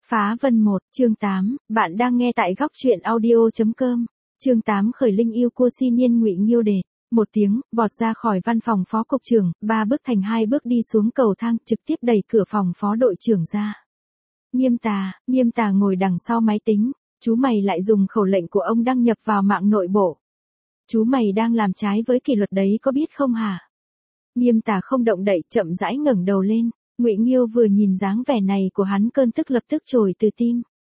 Phá Vân 1, chương 8, bạn đang nghe tại góc truyện audio.com. Chương 8 khởi linh yêu cô si niên Ngụy Nghiêu Đề. Một tiếng, vọt ra khỏi văn phòng phó cục trưởng, 3 bước thành 2 bước đi xuống cầu thang, trực tiếp đẩy cửa phòng phó đội trưởng ra. Nghiêm tà ngồi đằng sau máy tính, chú mày lại dùng khẩu lệnh của ông đăng nhập vào mạng nội bộ. Chú mày đang làm trái với kỷ luật đấy có biết không hả? Nghiêm tà không động đậy, chậm rãi ngẩng đầu lên. Ngụy Nghiêu vừa nhìn dáng vẻ này của hắn cơn tức lập tức trồi từ tim.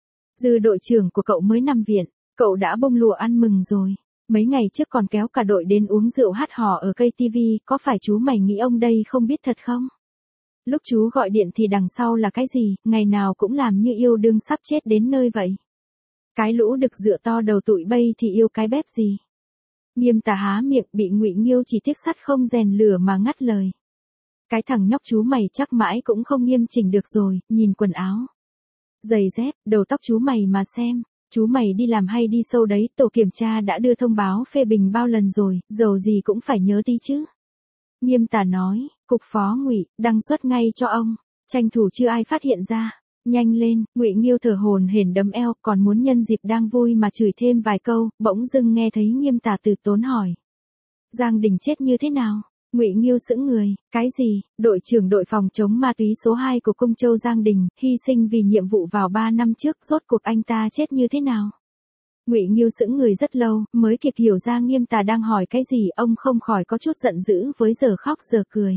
Dư đội trưởng của cậu mới nằm viện, cậu đã bông lụa ăn mừng rồi. Mấy ngày trước còn kéo cả đội đến uống rượu hát hò ở cây TV, có phải chú mày nghĩ ông đây không biết thật không? Lúc chú gọi điện thì đằng sau là cái gì, ngày nào cũng làm như yêu đương sắp chết đến nơi vậy. Cái lũ đực dựa to đầu tụi bay thì yêu cái bép gì? Nghiêm tà há miệng bị Ngụy Nghiêu chỉ tiếc sắt không rèn lửa mà ngắt lời. Cái thằng nhóc chú mày chắc mãi cũng không nghiêm chỉnh được rồi, nhìn quần áo, giày dép, đầu tóc chú mày mà xem, chú mày đi làm hay đi sâu đấy, tổ kiểm tra đã đưa thông báo phê bình bao lần rồi, dầu gì cũng phải nhớ tí chứ. Nghiêm tà nói, cục phó Ngụy, đăng xuất ngay cho ông, tranh thủ chưa ai phát hiện ra, nhanh lên. Ngụy Nghiêu thở hổn hển đấm eo, còn muốn nhân dịp đang vui mà chửi thêm vài câu, bỗng dưng nghe thấy Nghiêm tà từ tốn hỏi. Giang Đình chết như thế nào? Ngụy Nghiêu sững người, cái gì? Đội trưởng đội phòng chống ma túy số 2 của Cung Châu Giang Đình, hy sinh vì nhiệm vụ vào 3 năm trước, rốt cuộc anh ta chết như thế nào? Ngụy Nghiêu sững người rất lâu, mới kịp hiểu ra Nghiêm tà đang hỏi cái gì, ông không khỏi có chút giận dữ với giờ khóc giờ cười.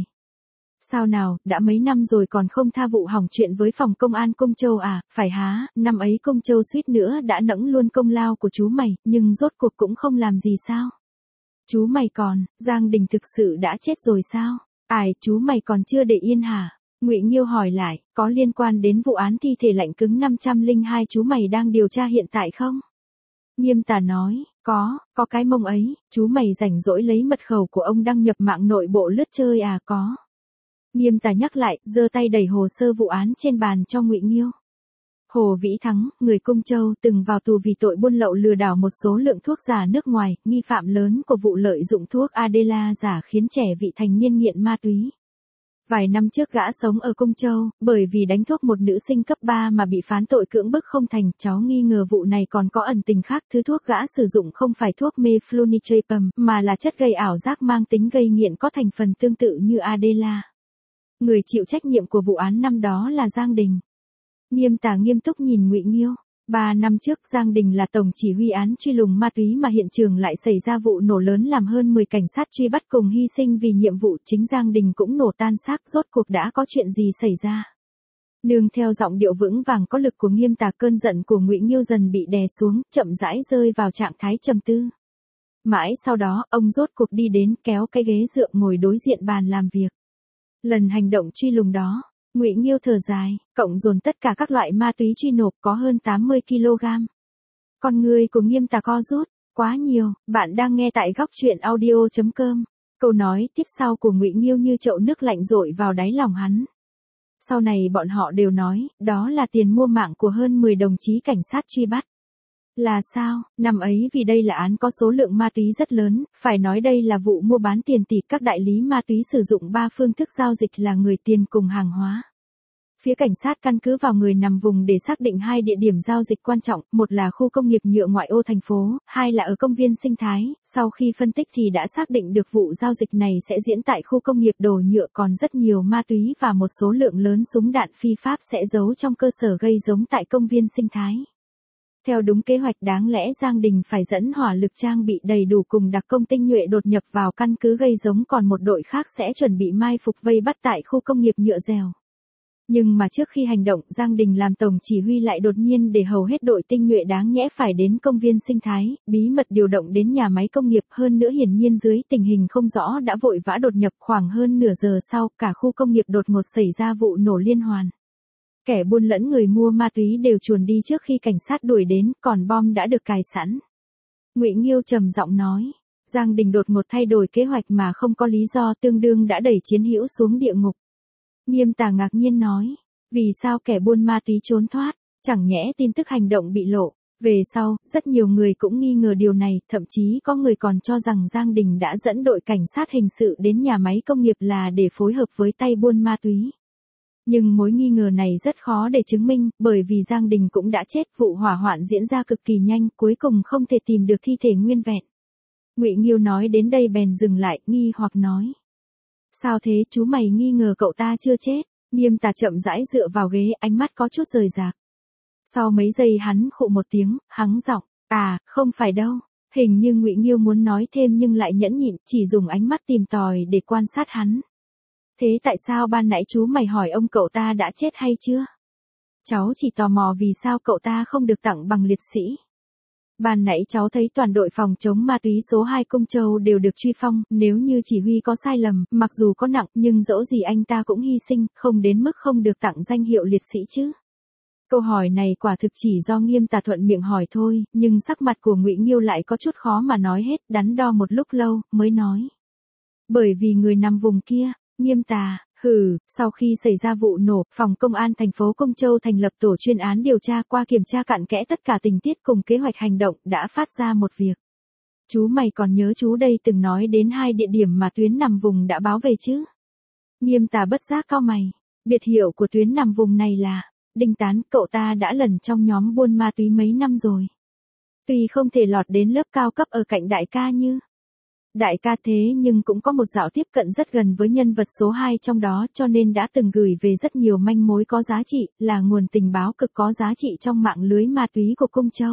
Sao nào, đã mấy năm rồi còn không tha vụ hỏng chuyện với phòng công an Cung Châu à, phải há, năm ấy Cung Châu suýt nữa đã nẫng luôn công lao của chú mày, nhưng rốt cuộc cũng không làm gì sao? Chú mày còn, Giang Đình thực sự đã chết rồi sao? Ai, chú mày còn chưa để yên hả? Ngụy Nghiêu hỏi lại, có liên quan đến vụ án thi thể lạnh cứng 502 chú mày đang điều tra hiện tại không? Nghiêm tà nói, có cái mông ấy, chú mày rảnh rỗi lấy mật khẩu của ông đăng nhập mạng nội bộ lướt chơi à? Có. Nghiêm tà nhắc lại, giơ tay đẩy hồ sơ vụ án trên bàn cho Ngụy Nghiêu. Hồ Vĩ Thắng, người Cung Châu, từng vào tù vì tội buôn lậu lừa đảo một số lượng thuốc giả nước ngoài, nghi phạm lớn của vụ lợi dụng thuốc Adela giả khiến trẻ vị thành niên nghiện ma túy. Vài năm trước gã sống ở Cung Châu, bởi vì đánh thuốc một nữ sinh cấp 3 mà bị phán tội cưỡng bức không thành, cháu nghi ngờ vụ này còn có ẩn tình khác, thứ thuốc gã sử dụng không phải thuốc meflonicapam, mà là chất gây ảo giác mang tính gây nghiện có thành phần tương tự như Adela. Người chịu trách nhiệm của vụ án năm đó là Giang Đình. Nghiêm tà nghiêm túc nhìn Ngụy Nghiêu. 3 năm trước Giang Đình là tổng chỉ huy án truy lùng ma túy mà hiện trường lại xảy ra vụ nổ lớn làm hơn 10 cảnh sát truy bắt cùng hy sinh vì nhiệm vụ, chính Giang Đình cũng nổ tan xác, rốt cuộc đã có chuyện gì xảy ra? Nương theo giọng điệu vững vàng có lực của Nghiêm tà, cơn giận của Ngụy Nghiêu dần bị đè xuống, chậm rãi rơi vào trạng thái trầm tư. Mãi sau đó, ông rốt cuộc đi đến, kéo cái ghế dựa ngồi đối diện bàn làm việc. Lần hành động truy lùng đó, Ngụy Nghiêu thở dài, cộng dồn tất cả các loại ma túy truy nộp có hơn 80 kg. Con người của Nghiêm tà co rút, quá nhiều. Bạn đang nghe tại góc truyện audio.com. Câu nói tiếp sau của Ngụy Nghiêu như chậu nước lạnh dội vào đáy lòng hắn. Sau này bọn họ đều nói, đó là tiền mua mạng của hơn 10 đồng chí cảnh sát truy bắt. Là sao? Năm ấy vì đây là án có số lượng ma túy rất lớn, phải nói đây là vụ mua bán tiền tỷ, các đại lý ma túy sử dụng 3 phương thức giao dịch là người, tiền cùng hàng hóa. Phía cảnh sát căn cứ vào người nằm vùng để xác định 2 địa điểm giao dịch quan trọng, một là khu công nghiệp nhựa ngoại ô thành phố, 2 là ở công viên sinh thái. Sau khi phân tích thì đã xác định được vụ giao dịch này sẽ diễn tại khu công nghiệp đồ nhựa, còn rất nhiều ma túy và một số lượng lớn súng đạn phi pháp sẽ giấu trong cơ sở gây giống tại công viên sinh thái. Theo đúng kế hoạch, đáng lẽ Giang Đình phải dẫn hỏa lực trang bị đầy đủ cùng đặc công tinh nhuệ đột nhập vào căn cứ gây giống, còn một đội khác sẽ chuẩn bị mai phục vây bắt tại khu công nghiệp nhựa dèo. Nhưng mà trước khi hành động, Giang Đình làm tổng chỉ huy lại đột nhiên để hầu hết đội tinh nhuệ đáng nhẽ phải đến công viên sinh thái, bí mật điều động đến nhà máy công nghiệp, hơn nữa hiển nhiên dưới tình hình không rõ đã vội vã đột nhập. Khoảng hơn nửa giờ sau, cả khu công nghiệp đột ngột xảy ra vụ nổ liên hoàn. Kẻ buôn lẫn người mua ma túy đều chuồn đi trước khi cảnh sát đuổi đến, còn bom đã được cài sẵn. Ngụy Nghiêu trầm giọng nói, Giang Đình đột ngột thay đổi kế hoạch mà không có lý do, tương đương đã đẩy chiến hữu xuống địa ngục. Nghiêm tà ngạc nhiên nói, vì sao kẻ buôn ma túy trốn thoát, chẳng nhẽ tin tức hành động bị lộ. Về sau, rất nhiều người cũng nghi ngờ điều này, thậm chí có người còn cho rằng Giang Đình đã dẫn đội cảnh sát hình sự đến nhà máy công nghiệp là để phối hợp với tay buôn ma túy. Nhưng mối nghi ngờ này rất khó để chứng minh, bởi vì Giang Đình cũng đã chết, vụ hỏa hoạn diễn ra cực kỳ nhanh, cuối cùng không thể tìm được thi thể nguyên vẹn. Ngụy Nghiêu nói đến đây bèn dừng lại, nghi hoặc nói. Sao thế, chú mày nghi ngờ cậu ta chưa chết? Nghiêm Tà chậm rãi dựa vào ghế, ánh mắt có chút rời rạc. Sau mấy giây hắn khụ một tiếng, hắng giọng, không phải đâu. Hình như Ngụy Nghiêu muốn nói thêm nhưng lại nhẫn nhịn, chỉ dùng ánh mắt tìm tòi để quan sát hắn. Thế tại sao ban nãy chú mày hỏi ông cậu ta đã chết hay chưa? Cháu chỉ tò mò vì sao cậu ta không được tặng bằng liệt sĩ. Ban nãy cháu thấy toàn đội phòng chống ma túy số 2 Công Châu đều được truy phong, nếu như chỉ huy có sai lầm, mặc dù có nặng nhưng dẫu gì anh ta cũng hy sinh, không đến mức không được tặng danh hiệu liệt sĩ chứ. Câu hỏi này quả thực chỉ do Nghiêm Tà thuận miệng hỏi thôi, nhưng sắc mặt của Ngụy Nghiêu lại có chút khó mà nói hết, đắn đo một lúc lâu, mới nói. Bởi vì người nằm vùng kia, Nghiêm Tà, sau khi xảy ra vụ nổ, phòng công an thành phố Công Châu thành lập tổ chuyên án điều tra, qua kiểm tra cặn kẽ tất cả tình tiết cùng kế hoạch hành động, đã phát ra một việc. Chú mày còn nhớ chú đây từng nói đến 2 địa điểm mà Tuyến nằm vùng đã báo về chứ? Nghiêm Tà bất giác cau mày, biệt hiệu của Tuyến nằm vùng này là Đinh Tán, cậu ta đã lần trong nhóm buôn ma túy mấy năm rồi. Tuy không thể lọt đến lớp cao cấp ở cạnh đại ca như đại ca thế nhưng cũng có một dạo tiếp cận rất gần với nhân vật số 2 trong đó, cho nên đã từng gửi về rất nhiều manh mối có giá trị, là nguồn tình báo cực có giá trị trong mạng lưới ma túy của Công Châu.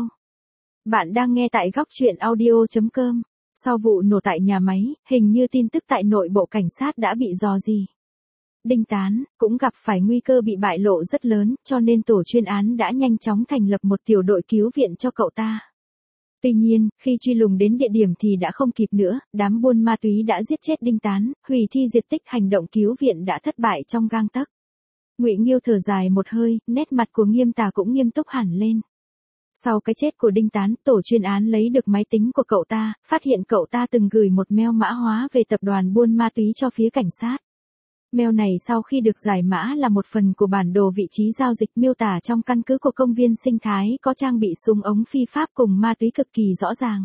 Bạn đang nghe tại góc truyện audio.com. Sau vụ nổ tại nhà máy, hình như tin tức tại nội bộ cảnh sát đã bị rò rỉ. Đinh Tán cũng gặp phải nguy cơ bị bại lộ rất lớn, cho nên tổ chuyên án đã nhanh chóng thành lập một tiểu đội cứu viện cho cậu ta. Tuy nhiên, khi truy lùng đến địa điểm thì đã không kịp nữa, đám buôn ma túy đã giết chết Đinh Tán, hủy thi diệt tích, hành động cứu viện đã thất bại trong gang tấc. Ngụy Nghiêu thở dài một hơi, nét mặt của Nghiêm Tà cũng nghiêm túc hẳn lên. Sau cái chết của Đinh Tán, tổ chuyên án lấy được máy tính của cậu ta, phát hiện cậu ta từng gửi một mail mã hóa về tập đoàn buôn ma túy cho phía cảnh sát. Mail này sau khi được giải mã là một phần của bản đồ vị trí giao dịch miêu tả trong căn cứ của công viên sinh thái có trang bị súng ống phi pháp cùng ma túy cực kỳ rõ ràng.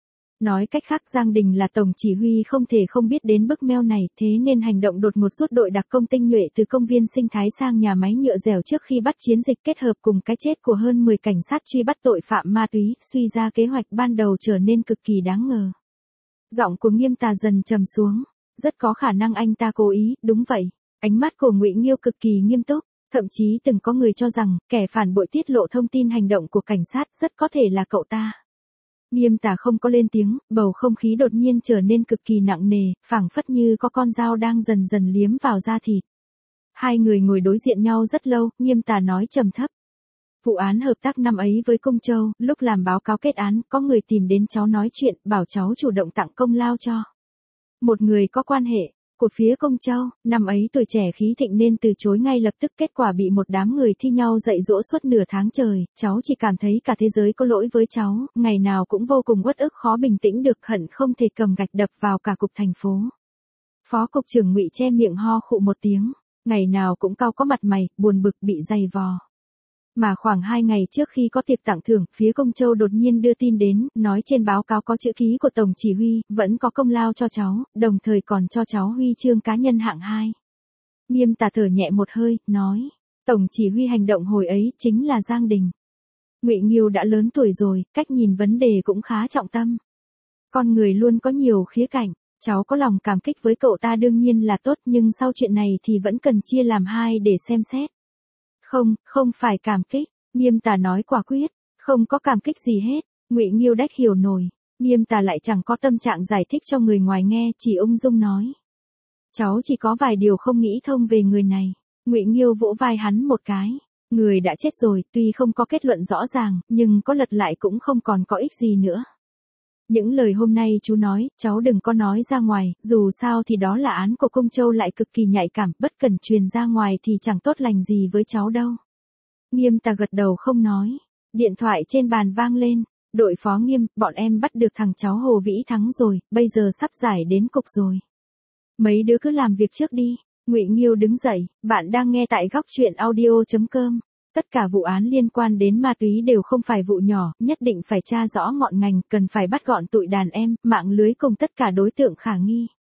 Nói cách khác, Giang Đình là tổng chỉ huy không thể không biết đến bức mail này, thế nên hành động đột ngột rút đội đặc công tinh nhuệ từ công viên sinh thái sang nhà máy nhựa dẻo trước khi bắt chiến dịch kết hợp cùng cái chết của hơn 10 cảnh sát truy bắt tội phạm ma túy, suy ra kế hoạch ban đầu trở nên cực kỳ đáng ngờ. Giọng của Nghiêm Tà dần trầm xuống. Rất có khả năng anh ta cố ý, đúng vậy. Ánh mắt của Ngụy Nghiêu cực kỳ nghiêm túc, thậm chí từng có người cho rằng, kẻ phản bội tiết lộ thông tin hành động của cảnh sát rất có thể là cậu ta. Nghiêm Tà không có lên tiếng, bầu không khí đột nhiên trở nên cực kỳ nặng nề, phảng phất như có con dao đang dần dần liếm vào da thịt. Hai người ngồi đối diện nhau rất lâu, Nghiêm Tà nói trầm thấp. Vụ án hợp tác năm ấy với Công Châu, lúc làm báo cáo kết án, có người tìm đến cháu nói chuyện, bảo cháu chủ động tặng công lao cho một người có quan hệ của phía Công Châu. Năm ấy tuổi trẻ khí thịnh nên từ chối ngay lập tức, kết quả bị một đám người thi nhau dạy dỗ suốt nửa tháng trời, cháu chỉ cảm thấy cả thế giới có lỗi với cháu, ngày nào cũng vô cùng uất ức khó bình tĩnh được, hận không thể cầm gạch đập vào cả cục thành phố. Phó cục trưởng Ngụy che miệng ho khụ một tiếng, ngày nào cũng cau có mặt mày, buồn bực bị dày vò. Mà khoảng 2 ngày trước khi có tiệc tặng thưởng, phía Công Châu đột nhiên đưa tin đến, nói trên báo cáo có chữ ký của Tổng chỉ huy, vẫn có công lao cho cháu, đồng thời còn cho cháu huy chương cá nhân hạng 2. Nghiêm Tà thở nhẹ một hơi, nói, Tổng chỉ huy hành động hồi ấy chính là Giang Đình. Ngụy Nghiêu đã lớn tuổi rồi, cách nhìn vấn đề cũng khá trọng tâm. Con người luôn có nhiều khía cạnh, cháu có lòng cảm kích với cậu ta đương nhiên là tốt, nhưng sau chuyện này thì vẫn cần chia làm hai để xem xét. Không phải cảm kích, Nghiêm Tà nói quả quyết, không có cảm kích gì hết. Ngụy Nghiêu đách hiểu nổi, Nghiêm Tà lại chẳng có tâm trạng giải thích cho người ngoài nghe, chỉ ung dung nói. Cháu chỉ có vài điều không nghĩ thông về người này. Ngụy Nghiêu vỗ vai hắn một cái. Người đã chết rồi, tuy không có kết luận rõ ràng, nhưng có lật lại cũng không còn có ích gì nữa. Những lời hôm nay chú nói, cháu đừng có nói ra ngoài, dù sao thì đó là án của Công Châu lại cực kỳ nhạy cảm, bất cần truyền ra ngoài thì chẳng tốt lành gì với cháu đâu. Nghiêm Tà gật đầu không nói. Điện thoại trên bàn vang lên. Đội phó Nghiêm, bọn em bắt được thằng cháu Hồ Vĩ Thắng rồi, bây giờ sắp giải đến cục rồi. Mấy đứa cứ làm việc trước đi. Ngụy Nghiêu đứng dậy, bạn đang nghe tại góc truyện audio.com. Tất cả vụ án liên quan đến ma túy đều không phải vụ nhỏ, nhất định phải tra rõ ngọn ngành, cần phải bắt gọn tụi đàn em, mạng lưới cùng tất cả đối tượng khả nghi.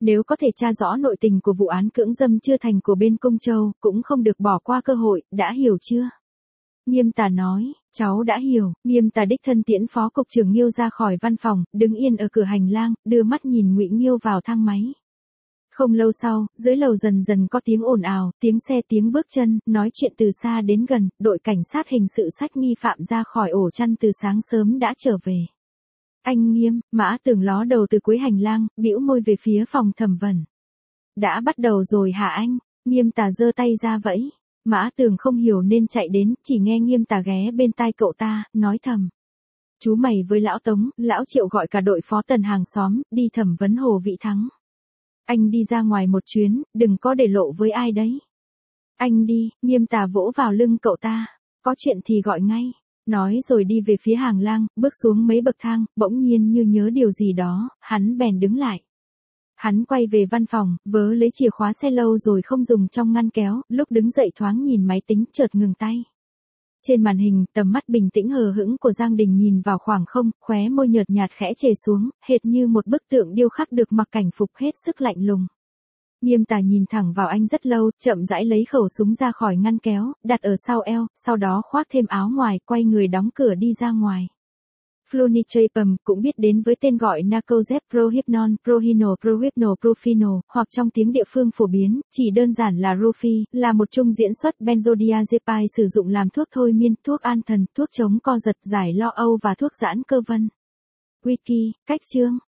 Nếu có thể tra rõ nội tình của vụ án cưỡng dâm chưa thành của bên Công Châu, cũng không được bỏ qua cơ hội, đã hiểu chưa? Nghiêm Tà nói, cháu đã hiểu. Nghiêm Tà đích thân tiễn phó cục trưởng Nghiêu ra khỏi văn phòng, đứng yên ở cửa hành lang, đưa mắt nhìn Ngụy Nghiêu vào thang máy. Không lâu sau, dưới lầu dần dần có tiếng ồn ào, tiếng xe, tiếng bước chân, nói chuyện từ xa đến gần, đội cảnh sát hình sự xách nghi phạm ra khỏi ổ chăn từ sáng sớm đã trở về. Anh Nghiêm, Mã Tường ló đầu từ cuối hành lang, bĩu môi về phía phòng thẩm vấn. Đã bắt đầu rồi hả anh? Nghiêm Tà giơ tay ra vẫy. Mã Tường không hiểu nên chạy đến, chỉ nghe Nghiêm Tà ghé bên tai cậu ta, nói thầm. Chú mày với lão Tống, lão Triệu gọi cả đội phó Tần hàng xóm, đi thẩm vấn Hồ Vị Thắng. Anh đi ra ngoài một chuyến, đừng có để lộ với ai đấy. Anh đi, Nghiêm Tà vỗ vào lưng cậu ta. Có chuyện thì gọi ngay. Nói rồi đi về phía hàng lang, bước xuống mấy bậc thang, bỗng nhiên như nhớ điều gì đó, hắn bèn đứng lại. Hắn quay về văn phòng, vớ lấy chìa khóa xe lâu rồi không dùng trong ngăn kéo, lúc đứng dậy thoáng nhìn máy tính chợt ngừng tay. Trên màn hình, tầm mắt bình tĩnh hờ hững của Giang Đình nhìn vào khoảng không, khóe môi nhợt nhạt khẽ chề xuống, hệt như một bức tượng điêu khắc được mặc cảnh phục hết sức lạnh lùng. Nghiêm Tà nhìn thẳng vào anh rất lâu, chậm rãi lấy khẩu súng ra khỏi ngăn kéo, đặt ở sau eo, sau đó khoác thêm áo ngoài, quay người đóng cửa đi ra ngoài. Flunitrazepam, cũng biết đến với tên gọi Narcozep Prohypnol, Prohinol, Prohypnol, Profino, hoặc trong tiếng địa phương phổ biến, chỉ đơn giản là Rufi, là một chung diễn xuất benzodiazepine sử dụng làm thuốc thôi miên, thuốc an thần, thuốc chống co giật, giải lo âu và thuốc giãn cơ vân. Wiki, cách chương.